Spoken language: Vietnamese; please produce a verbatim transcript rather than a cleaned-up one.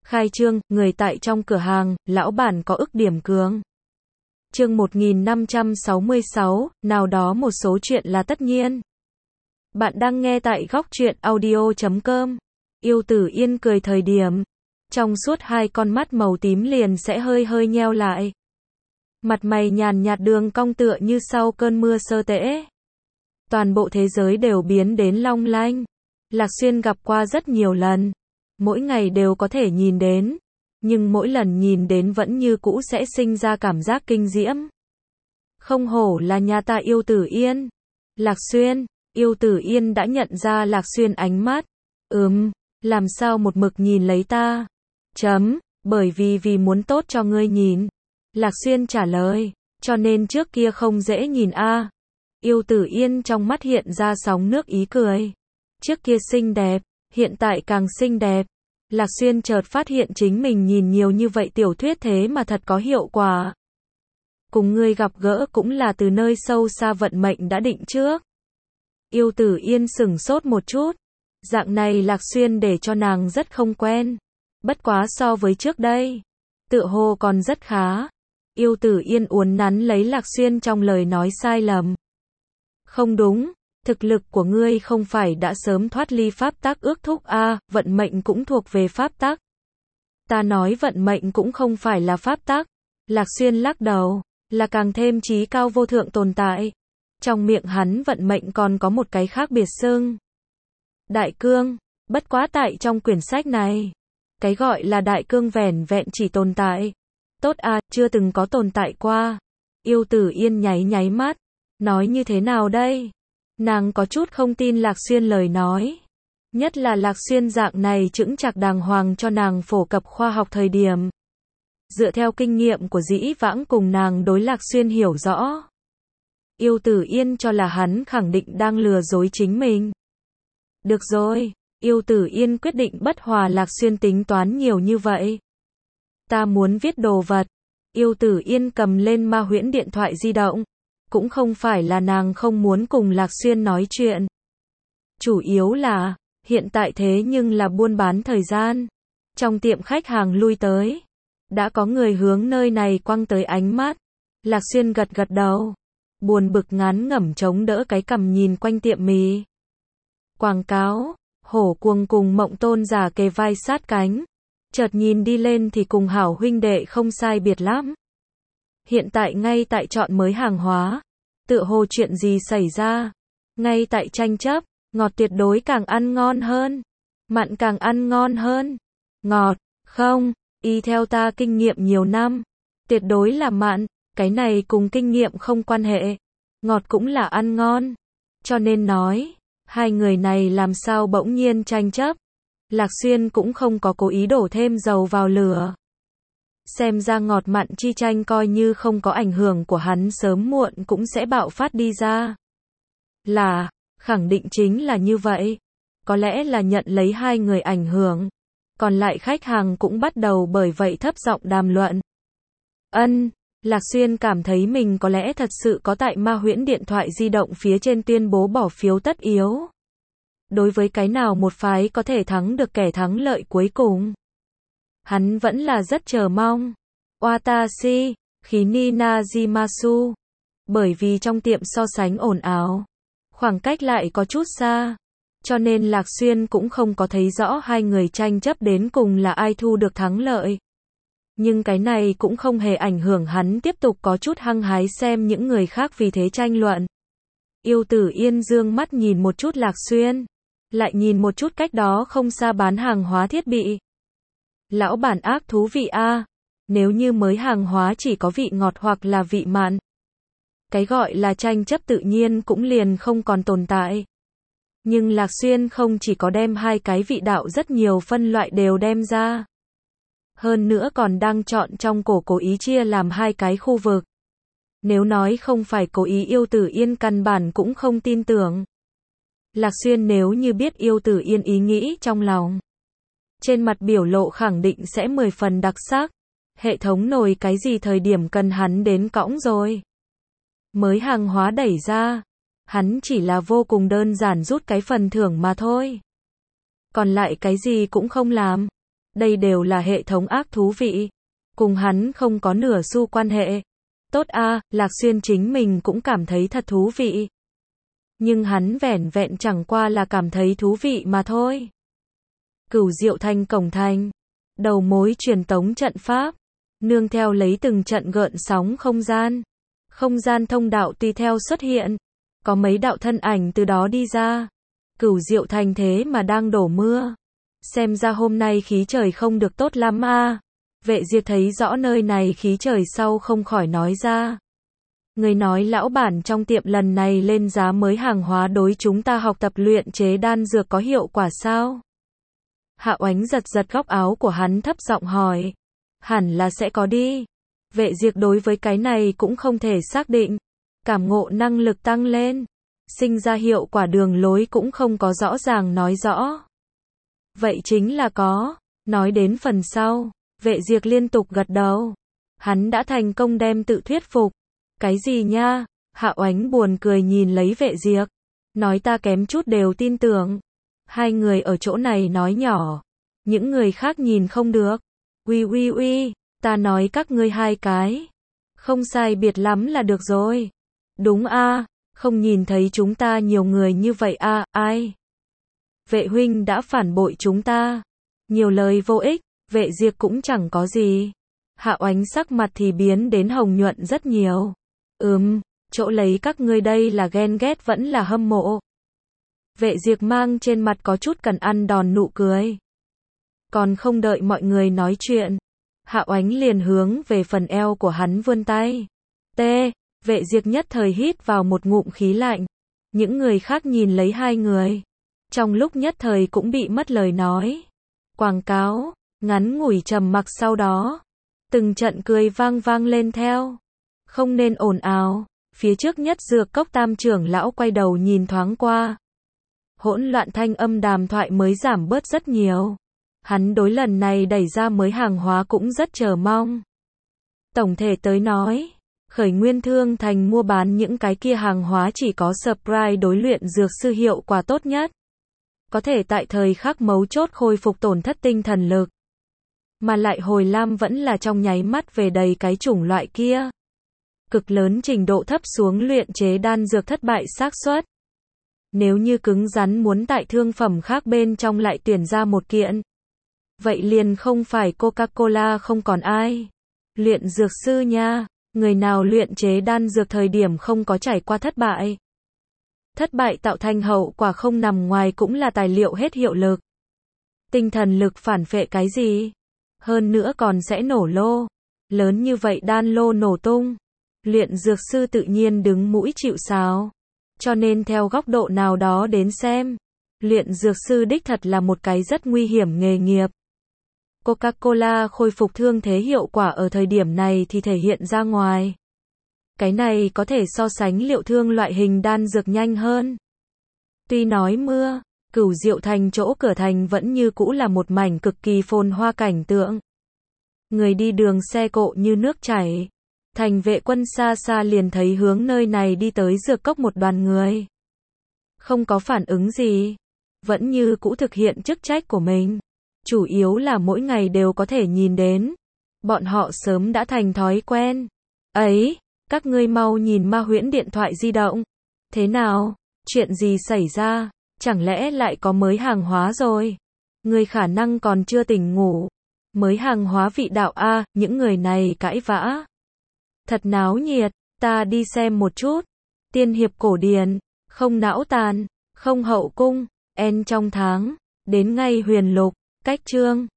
Khai trương, người tại trong cửa hàng, lão bản có ức điểm cường. Chương một nghìn năm trăm sáu mươi sáu, nào đó một số chuyện là tất nhiên. Bạn đang nghe tại góc truyện audio chấm com. Yêu Tử Yên cười thời điểm, trong suốt hai con mắt màu tím liền sẽ hơi hơi nheo lại. Mặt mày nhàn nhạt đường cong tựa như sau cơn mưa sơ tễ. Toàn bộ thế giới đều biến đến long lanh. Lạc Xuyên gặp qua rất nhiều lần. Mỗi ngày đều có thể nhìn đến. Nhưng mỗi lần nhìn đến vẫn như cũ sẽ sinh ra cảm giác kinh diễm. Không hổ là nhà ta Yêu Tử Yên. Lạc Xuyên, Yêu Tử Yên đã nhận ra Lạc Xuyên ánh mắt. Ừm, làm sao một mực nhìn lấy ta? Chấm, bởi vì vì muốn tốt cho ngươi nhìn. Lạc Xuyên trả lời, cho nên trước kia không dễ nhìn a. À. Yêu Tử Yên trong mắt hiện ra sóng nước ý cười. Trước kia xinh đẹp, hiện tại càng xinh đẹp. Lạc Xuyên chợt phát hiện chính mình nhìn nhiều như vậy tiểu thuyết thế mà thật có hiệu quả. Cùng ngươi gặp gỡ cũng là từ nơi sâu xa vận mệnh đã định trước. Yêu Tử Yên sửng sốt một chút. Dạng này Lạc Xuyên để cho nàng rất không quen. Bất quá so với trước đây, tựa hồ còn rất khá. Yêu Tử Yên uốn nắn lấy Lạc Xuyên trong lời nói sai lầm. Không đúng, thực lực của ngươi không phải đã sớm thoát ly pháp tắc ước thúc a, à, vận mệnh cũng thuộc về pháp tắc. Ta nói vận mệnh cũng không phải là pháp tắc. Lạc Xuyên lắc đầu, là càng thêm trí cao vô thượng tồn tại. Trong miệng hắn vận mệnh còn có một cái khác biệt xưng. Đại cương, bất quá tại trong quyển sách này, cái gọi là đại cương vẻn vẹn chỉ tồn tại. Tốt à, chưa từng có tồn tại qua. Yêu Tử Yên nháy nháy mắt, nói như thế nào đây? Nàng có chút không tin Lạc Xuyên lời nói. Nhất là Lạc Xuyên dạng này chững chạc đàng hoàng cho nàng phổ cập khoa học thời điểm. Dựa theo kinh nghiệm của dĩ vãng cùng nàng đối Lạc Xuyên hiểu rõ. Yêu Tử Yên cho là hắn khẳng định đang lừa dối chính mình. Được rồi, Yêu Tử Yên quyết định bất hòa Lạc Xuyên tính toán nhiều như vậy. Ta muốn viết đồ vật. Yêu Tử Yên cầm lên ma huyễn điện thoại di động. Cũng không phải là nàng không muốn cùng Lạc Xuyên nói chuyện. Chủ yếu là, hiện tại thế nhưng là buôn bán thời gian. Trong tiệm khách hàng lui tới. Đã có người hướng nơi này quăng tới ánh mắt. Lạc Xuyên gật gật đầu. Buồn bực ngán ngẩm chống đỡ cái cằm nhìn quanh tiệm mì. Quảng cáo, hổ cuồng cùng Mộng Tôn giả kề vai sát cánh. Chợt nhìn đi lên thì cùng hảo huynh đệ không sai biệt lắm. Hiện tại ngay tại chọn mới hàng hóa. Tựa hồ chuyện gì xảy ra. Ngay tại tranh chấp, ngọt tuyệt đối càng ăn ngon hơn. Mặn càng ăn ngon hơn. Ngọt, không, y theo ta kinh nghiệm nhiều năm. Tuyệt đối là mặn, cái này cùng kinh nghiệm không quan hệ. Ngọt cũng là ăn ngon. Cho nên nói, hai người này làm sao bỗng nhiên tranh chấp. Lạc Xuyên cũng không có cố ý đổ thêm dầu vào lửa. Xem ra ngọt mặn chi tranh coi như không có ảnh hưởng của hắn sớm muộn cũng sẽ bạo phát đi ra. Là, khẳng định chính là như vậy. Có lẽ là nhận lấy hai người ảnh hưởng. Còn lại khách hàng cũng bắt đầu bởi vậy thấp giọng đàm luận. Ân, Lạc Xuyên cảm thấy mình có lẽ thật sự có tại ma huyễn điện thoại di động phía trên tuyên bố bỏ phiếu tất yếu. Đối với cái nào một phái có thể thắng được kẻ thắng lợi cuối cùng. Hắn vẫn là rất chờ mong. Watashi, Khini Najimasu. Bởi vì trong tiệm so sánh ồn ào. Khoảng cách lại có chút xa. Cho nên Lạc Xuyên cũng không có thấy rõ hai người tranh chấp đến cùng là ai thu được thắng lợi. Nhưng cái này cũng không hề ảnh hưởng hắn tiếp tục có chút hăng hái xem những người khác vì thế tranh luận. Yêu Tử Yên dương mắt nhìn một chút Lạc Xuyên. Lại nhìn một chút cách đó không xa bán hàng hóa thiết bị. Lão bản ác thú vị a. À. Nếu như mới hàng hóa chỉ có vị ngọt hoặc là vị mặn. Cái gọi là tranh chấp tự nhiên cũng liền không còn tồn tại. Nhưng Lạc Xuyên không chỉ có đem hai cái vị đạo rất nhiều phân loại đều đem ra. Hơn nữa còn đang chọn trong cổ cố ý chia làm hai cái khu vực. Nếu nói không phải cố ý Yêu Tử Yên căn bản cũng không tin tưởng. Lạc Xuyên nếu như biết Yêu Tử Yên ý nghĩ trong lòng. Trên mặt biểu lộ khẳng định sẽ mười phần đặc sắc. Hệ thống nồi cái gì thời điểm cần hắn đến cõng rồi. Mới hàng hóa đẩy ra. Hắn chỉ là vô cùng đơn giản rút cái phần thưởng mà thôi. Còn lại cái gì cũng không làm. Đây đều là hệ thống ác thú vị. Cùng hắn không có nửa xu quan hệ. Tốt a, Lạc Xuyên chính mình cũng cảm thấy thật thú vị. Nhưng hắn vẻn vẹn chẳng qua là cảm thấy thú vị mà thôi. Cửu Diệu Thành cổng thành. Đầu mối truyền tống trận pháp. Nương theo lấy từng trận gợn sóng không gian. Không gian thông đạo tùy theo xuất hiện. Có mấy đạo thân ảnh từ đó đi ra. Cửu Diệu Thành thế mà đang đổ mưa. Xem ra hôm nay khí trời không được tốt lắm a. Vệ Diệp thấy rõ nơi này khí trời sau không khỏi nói ra. Người nói lão bản trong tiệm lần này lên giá mới hàng hóa đối chúng ta học tập luyện chế đan dược có hiệu quả sao? Hạ Oánh giật giật góc áo của hắn thấp giọng hỏi. Hẳn là sẽ có đi. Vệ Diệp đối với cái này cũng không thể xác định. Cảm ngộ năng lực tăng lên. Sinh ra hiệu quả đường lối cũng không có rõ ràng nói rõ. Vậy chính là có. Nói đến phần sau. Vệ Diệp liên tục gật đầu. Hắn đã thành công đem tự thuyết phục. Cái gì nha? Hạ Oánh buồn cười nhìn lấy Vệ Diệp. Nói ta kém chút đều tin tưởng. Hai người ở chỗ này nói nhỏ. Những người khác nhìn không được. Uy uy uy, ta nói các ngươi hai cái. Không sai biệt lắm là được rồi. Đúng a, không nhìn thấy chúng ta nhiều người như vậy a, ai? Vệ huynh đã phản bội chúng ta. Nhiều lời vô ích, Vệ Diệp cũng chẳng có gì. Hạ Oánh sắc mặt thì biến đến hồng nhuận rất nhiều. Ừm, chỗ lấy các ngươi đây là ghen ghét vẫn là hâm mộ. Vệ Diệp mang trên mặt có chút cần ăn đòn nụ cười. Còn không đợi mọi người nói chuyện. Hạ Oánh liền hướng về phần eo của hắn vươn tay. T, Vệ Diệp nhất thời hít vào một ngụm khí lạnh. Những người khác nhìn lấy hai người. Trong lúc nhất thời cũng bị mất lời nói. Quảng cáo, ngắn ngủi trầm mặc sau đó. Từng trận cười vang vang lên theo. Không nên ồn ào. Phía trước nhất dược cốc tam trưởng lão quay đầu nhìn thoáng qua. Hỗn loạn thanh âm đàm thoại mới giảm bớt rất nhiều. Hắn đối lần này đẩy ra mới hàng hóa cũng rất chờ mong. Tổng thể tới nói, Khởi Nguyên Thương Thành mua bán những cái kia hàng hóa chỉ có surprise đối luyện dược sư hiệu quả tốt nhất. Có thể tại thời khắc mấu chốt khôi phục tổn thất tinh thần lực. Mà lại hồi lam vẫn là trong nháy mắt về đầy cái chủng loại kia. Cực lớn trình độ thấp xuống luyện chế đan dược thất bại xác suất. Nếu như cứng rắn muốn tại thương phẩm khác bên trong lại tuyển ra một kiện. Vậy liền không phải Coca-Cola không còn ai. Luyện dược sư nha, người nào luyện chế đan dược thời điểm không có trải qua thất bại. Thất bại tạo thành hậu quả không nằm ngoài cũng là tài liệu hết hiệu lực. Tinh thần lực phản phệ cái gì? Hơn nữa còn sẽ nổ lô. Lớn như vậy đan lô nổ tung. Luyện dược sư tự nhiên đứng mũi chịu sào. Cho nên theo góc độ nào đó đến xem, luyện dược sư đích thật là một cái rất nguy hiểm nghề nghiệp. Coca-Cola khôi phục thương thế hiệu quả ở thời điểm này thì thể hiện ra ngoài. Cái này có thể so sánh liệu thương loại hình đan dược nhanh hơn. Tuy nói mưa, Cửu Diệu Thành chỗ cửa thành vẫn như cũ là một mảnh cực kỳ phồn hoa cảnh tượng. Người đi đường xe cộ như nước chảy. Thành vệ quân xa xa liền thấy hướng nơi này đi tới dược cốc một đoàn người. Không có phản ứng gì. Vẫn như cũ thực hiện chức trách của mình. Chủ yếu là mỗi ngày đều có thể nhìn đến. Bọn họ sớm đã thành thói quen. Ấy, các ngươi mau nhìn ma huyễn điện thoại di động. Thế nào? Chuyện gì xảy ra? Chẳng lẽ lại có mới hàng hóa rồi? Người khả năng còn chưa tỉnh ngủ. Mới hàng hóa vị đạo A, những người này cãi vã. Thật náo nhiệt, ta đi xem một chút. Tiên hiệp cổ điển, không não tàn, không hậu cung, en trong tháng, đến ngay huyền lục, cách chương.